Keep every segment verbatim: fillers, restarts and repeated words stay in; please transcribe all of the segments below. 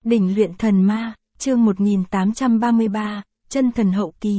Đỉnh luyện thần ma, chương một nghìn tám trăm ba mươi ba, chân thần hậu kỳ.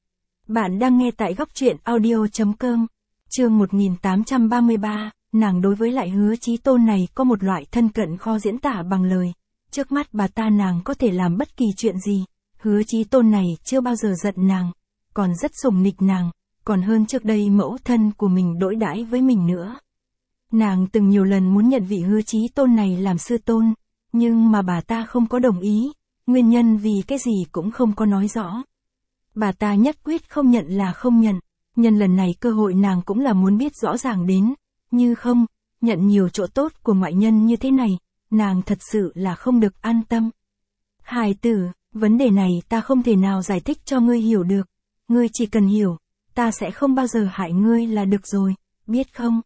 Bạn đang nghe tại góc truyện audio chấm com. Chương một nghìn tám trăm ba mươi ba, nàng đối với lại Hứa Chí Tôn này có một loại thân cận khó diễn tả bằng lời. Trước mắt bà ta nàng có thể làm bất kỳ chuyện gì. Hứa Chí Tôn này chưa bao giờ giận nàng, còn rất sủng nịch nàng, còn hơn trước đây mẫu thân của mình đối đãi với mình nữa. Nàng từng nhiều lần muốn nhận vị Hứa Chí Tôn này làm sư tôn, nhưng mà bà ta không có đồng ý, nguyên nhân vì cái gì cũng không có nói rõ. Bà ta nhất quyết không nhận là không nhận, nhân lần này cơ hội nàng cũng là muốn biết rõ ràng đến, như không, nhận nhiều chỗ tốt của ngoại nhân như thế này, nàng thật sự là không được an tâm. Hài tử, vấn đề này ta không thể nào giải thích cho ngươi hiểu được, ngươi chỉ cần hiểu, ta sẽ không bao giờ hại ngươi là được rồi, biết không?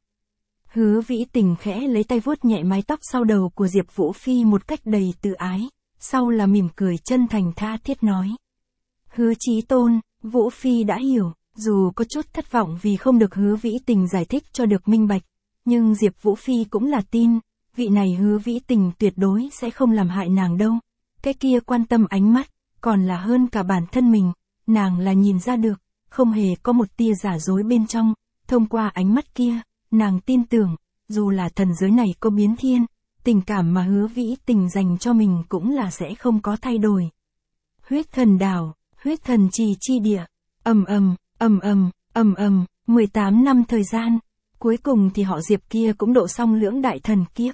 Hứa Vĩ Tình khẽ lấy tay vuốt nhẹ mái tóc sau đầu của Diệp Vũ Phi một cách đầy tự ái, sau là mỉm cười chân thành tha thiết nói. Hứa Chí Tôn, Vũ Phi đã hiểu, dù có chút thất vọng vì không được Hứa Vĩ Tình giải thích cho được minh bạch, nhưng Diệp Vũ Phi cũng là tin, vị này Hứa Vĩ Tình tuyệt đối sẽ không làm hại nàng đâu. Cái kia quan tâm ánh mắt, còn là hơn cả bản thân mình, nàng là nhìn ra được, không hề có một tia giả dối bên trong, thông qua ánh mắt kia. Nàng tin tưởng, dù là thần giới này có biến thiên, tình cảm mà Hứa Vĩ Tình dành cho mình cũng là sẽ không có thay đổi. Huyết thần đảo, huyết thần trì chi địa, ầm ầm, ầm ầm, ầm ầm, mười tám năm thời gian, cuối cùng thì họ Diệp kia cũng độ xong lưỡng đại thần kiếp.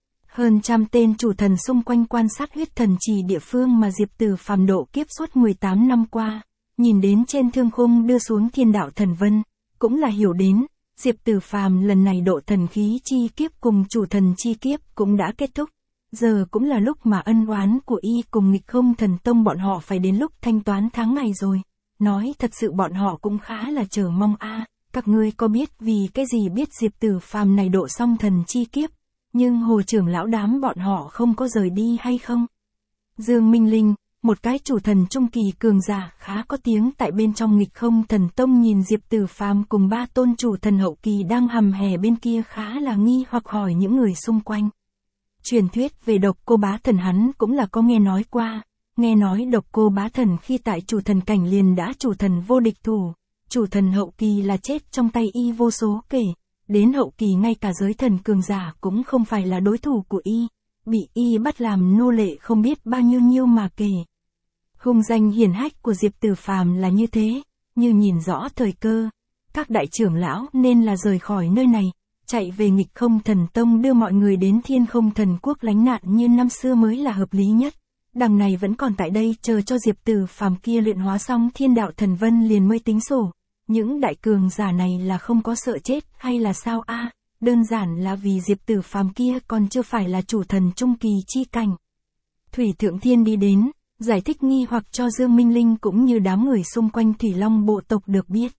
Hơn trăm tên chủ thần xung quanh quan sát huyết thần trì địa phương mà Diệp Tử Phàm độ kiếp suốt mười tám năm qua, nhìn đến trên thương khung đưa xuống thiên đạo thần vân, cũng là hiểu đến. Diệp Tử Phàm lần này độ thần khí chi kiếp cùng chủ thần chi kiếp cũng đã kết thúc, giờ cũng là lúc mà ân oán của y cùng Nghịch Không Thần Tông bọn họ phải đến lúc thanh toán tháng ngày rồi. Nói thật sự bọn họ cũng khá là chờ mong a. À, các ngươi có biết vì cái gì biết Diệp Tử Phàm này độ xong thần chi kiếp, nhưng Hồ trưởng lão đám bọn họ không có rời đi hay không? Dương Minh Linh, một cái chủ thần trung kỳ cường giả khá có tiếng tại bên trong Nghịch Không Thần Tông nhìn Diệp Tử Phàm cùng ba tôn chủ thần hậu kỳ đang hầm hè bên kia khá là nghi hoặc hỏi những người xung quanh. Truyền thuyết về Độc Cô Bá Thần hắn cũng là có nghe nói qua, nghe nói Độc Cô Bá Thần khi tại chủ thần cảnh liền đã chủ thần vô địch thủ, chủ thần hậu kỳ là chết trong tay y vô số kể, đến hậu kỳ ngay cả giới thần cường giả cũng không phải là đối thủ của y, bị y bắt làm nô lệ không biết bao nhiêu nhiêu mà kể. Hung danh hiển hách của Diệp Tử Phàm là như thế, như nhìn rõ thời cơ, các đại trưởng lão nên là rời khỏi nơi này, chạy về Nghịch Không Thần Tông đưa mọi người đến Thiên Không Thần Quốc lánh nạn như năm xưa mới là hợp lý nhất. Đằng này vẫn còn tại đây chờ cho Diệp Tử Phàm kia luyện hóa xong thiên đạo thần vân liền mới tính sổ. Những đại cường giả này là không có sợ chết hay là sao a? À, đơn giản là vì Diệp Tử Phàm kia còn chưa phải là chủ thần trung kỳ chi cảnh. Thủy Thượng Thiên đi đến, giải thích nghi hoặc cho Dương Minh Linh cũng như đám người xung quanh Thủy Long bộ tộc được biết.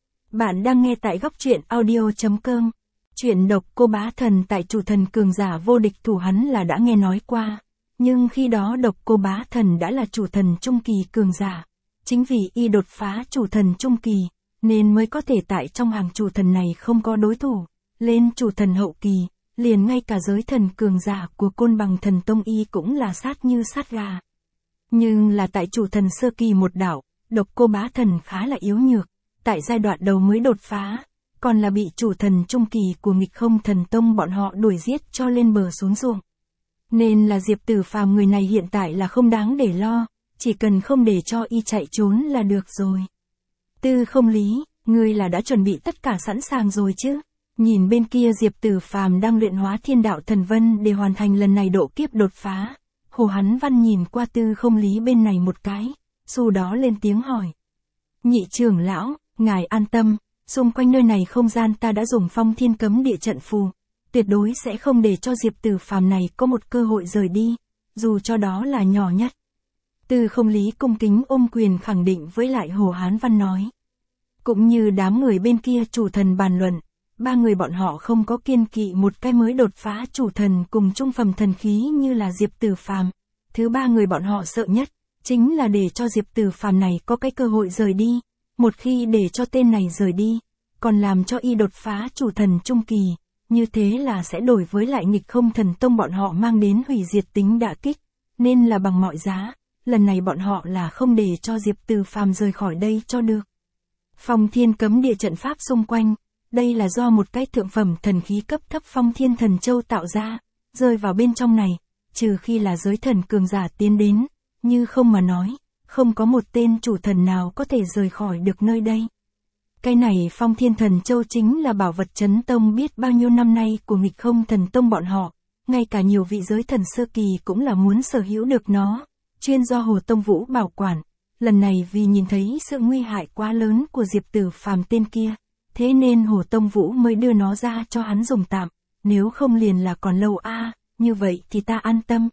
Bạn đang nghe tại góc truyện audio chấm com. Chuyện Độc Cô Bá Thần tại chủ thần cường giả vô địch thủ hắn là đã nghe nói qua, nhưng khi đó Độc Cô Bá Thần đã là chủ thần trung kỳ cường giả, chính vì y đột phá chủ thần trung kỳ, nên mới có thể tại trong hàng chủ thần này không có đối thủ, lên chủ thần hậu kỳ, liền ngay cả giới thần cường giả của Côn Bằng Thần Tông y cũng là sát như sát gà. Nhưng là tại chủ thần sơ kỳ một đạo, Độc Cô Bá Thần khá là yếu nhược, tại giai đoạn đầu mới đột phá, còn là bị chủ thần trung kỳ của Nghịch Không Thần Tông bọn họ đuổi giết cho lên bờ xuống ruộng. Nên là Diệp Tử Phàm người này hiện tại là không đáng để lo, chỉ cần không để cho y chạy trốn là được rồi. Tư Không Lý, ngươi là đã chuẩn bị tất cả sẵn sàng rồi chứ? Nhìn bên kia Diệp Tử Phàm đang luyện hóa thiên đạo thần vân để hoàn thành lần này độ kiếp đột phá. Hồ Hắn Văn nhìn qua Tư Không Lý bên này một cái, sau đó lên tiếng hỏi. Nhị trưởng lão, ngài an tâm, xung quanh nơi này không gian ta đã dùng phong thiên cấm địa trận phù, tuyệt đối sẽ không để cho Diệp Tử Phàm này có một cơ hội rời đi, dù cho đó là nhỏ nhất. Tư Không Lý cung kính ôm quyền khẳng định với lại Hồ Hán Văn nói. Cũng như đám người bên kia chủ thần bàn luận, ba người bọn họ không có kiên kỵ một cái mới đột phá chủ thần cùng trung phẩm thần khí như là Diệp Tử Phàm. Thứ ba người bọn họ sợ nhất, chính là để cho Diệp Tử Phàm này có cái cơ hội rời đi. Một khi để cho tên này rời đi, còn làm cho y đột phá chủ thần trung kỳ, như thế là sẽ đổi với lại Nghịch Không Thần Tông bọn họ mang đến hủy diệt tính đả kích. nên là bằng mọi giá, lần này bọn họ là không để cho Diệp Từ Phàm rời khỏi đây cho được. Phong Thiên cấm địa trận pháp xung quanh, đây là do một cái thượng phẩm thần khí cấp thấp Phong Thiên Thần Châu tạo ra, rơi vào bên trong này, trừ khi là giới thần cường giả tiến đến, như không mà nói, không có một tên chủ thần nào có thể rời khỏi được nơi đây. Cái này Phong Thiên Thần Châu chính là bảo vật chấn tông biết bao nhiêu năm nay của Nghịch Không Thần Tông bọn họ, ngay cả nhiều vị giới thần sơ kỳ cũng là muốn sở hữu được nó, chuyên do Hồ Tông Vũ bảo quản. Lần này vì nhìn thấy sự nguy hại quá lớn của Diệp Tử Phàm tên kia, thế nên Hồ Tông Vũ mới đưa nó ra cho hắn dùng tạm, nếu không liền là còn lâu a, à, như vậy thì ta an tâm.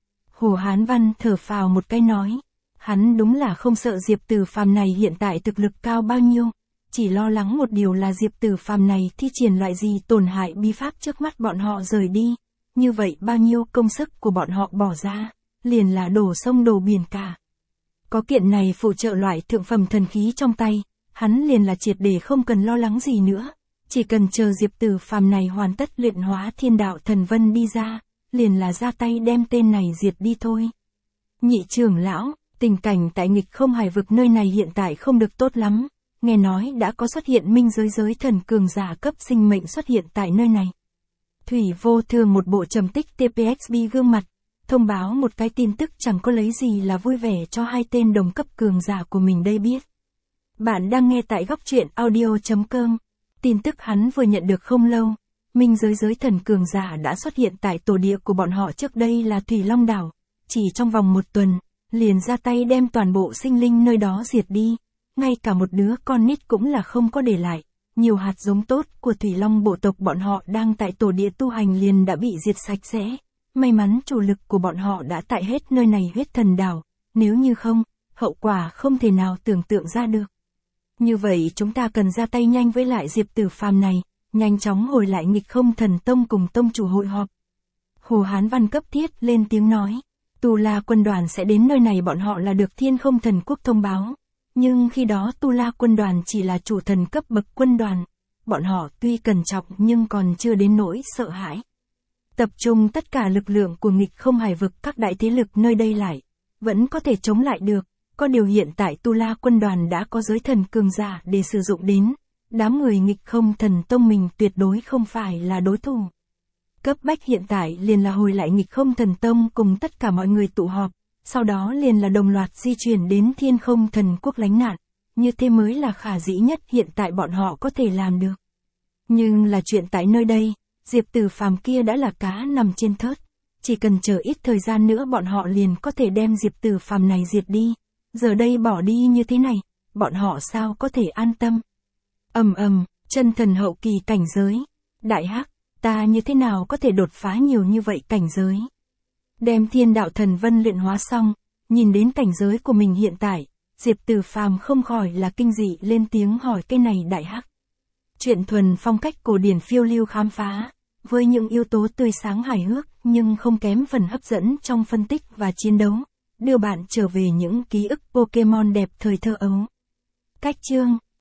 Hồ Hán Văn thở phào một cái nói, hắn đúng là không sợ Diệp Tử Phàm này hiện tại thực lực cao bao nhiêu, chỉ lo lắng một điều là Diệp Tử Phàm này thi triển loại gì tổn hại bí pháp trước mắt bọn họ rời đi, như vậy bao nhiêu công sức của bọn họ bỏ ra, liền là đổ sông đổ biển cả. Có kiện này phụ trợ loại thượng phẩm thần khí trong tay, hắn liền là triệt để không cần lo lắng gì nữa, chỉ cần chờ Diệp Tử Phàm này hoàn tất luyện hóa thiên đạo thần vân đi ra, liền là ra tay đem tên này diệt đi thôi. Nhị trưởng lão, tình cảnh tại Nghịch Không Hải vực nơi này hiện tại không được tốt lắm, nghe nói đã có xuất hiện minh giới giới thần cường giả cấp sinh mệnh xuất hiện tại nơi này. Thủy Vô Thường một bộ trầm tích tê pê ích bê gương mặt, thông báo một cái tin tức chẳng có lấy gì là vui vẻ cho hai tên đồng cấp cường giả của mình đây biết. Bạn đang nghe tại góc truyện audio chấm com. Tin tức hắn vừa nhận được không lâu, minh giới giới thần cường giả đã xuất hiện tại tổ địa của bọn họ trước đây là Thủy Long Đảo, chỉ trong vòng một tuần, liền ra tay đem toàn bộ sinh linh nơi đó diệt đi, ngay cả một đứa con nít cũng là không có để lại. Nhiều hạt giống tốt của Thủy Long bộ tộc bọn họ đang tại tổ địa tu hành liền đã bị diệt sạch sẽ. May mắn chủ lực của bọn họ đã tại hết nơi này huyết thần đảo, nếu như không, hậu quả không thể nào tưởng tượng ra được. Như vậy chúng ta cần ra tay nhanh với lại Diệp Tử Phàm này, nhanh chóng hồi lại Nghịch Không Thần Tông cùng tông chủ hội họp. Hồ Hán Văn cấp thiết lên tiếng nói, Tu La quân đoàn sẽ đến nơi này bọn họ là được Thiên Không Thần Quốc thông báo. Nhưng khi đó Tu La quân đoàn chỉ là chủ thần cấp bậc quân đoàn, bọn họ tuy cẩn trọng nhưng còn chưa đến nỗi sợ hãi. Tập trung tất cả lực lượng của Nghịch Không Hải vực các đại thế lực nơi đây lại, vẫn có thể chống lại được, có điều hiện tại Tu La quân đoàn đã có giới thần cường giả để sử dụng đến, đám người Nghịch Không Thần Tông mình tuyệt đối không phải là đối thủ. Cấp bách hiện tại liền là hồi lại Nghịch Không Thần Tông cùng tất cả mọi người tụ họp. Sau đó liền là đồng loạt di chuyển đến Thiên Không Thần Quốc lánh nạn, như thế mới là khả dĩ nhất hiện tại bọn họ có thể làm được. Nhưng là chuyện tại nơi đây, Diệp Tử Phàm kia đã là cá nằm trên thớt, chỉ cần chờ ít thời gian nữa bọn họ liền có thể đem Diệp Tử Phàm này diệt đi, giờ đây bỏ đi như thế này, bọn họ sao có thể an tâm. Ầm ầm, chân thần hậu kỳ cảnh giới, đại hắc, ta như thế nào có thể đột phá nhiều như vậy cảnh giới. Đem thiên đạo thần vân luyện hóa xong, nhìn đến cảnh giới của mình hiện tại, Diệp Tử Phàm không khỏi là kinh dị lên tiếng hỏi cái này đại hắc. Chuyện thuần phong cách cổ điển phiêu lưu khám phá, với những yếu tố tươi sáng hài hước nhưng không kém phần hấp dẫn trong phân tích và chiến đấu, đưa bạn trở về những ký ức Pokemon đẹp thời thơ ấu. Cách chương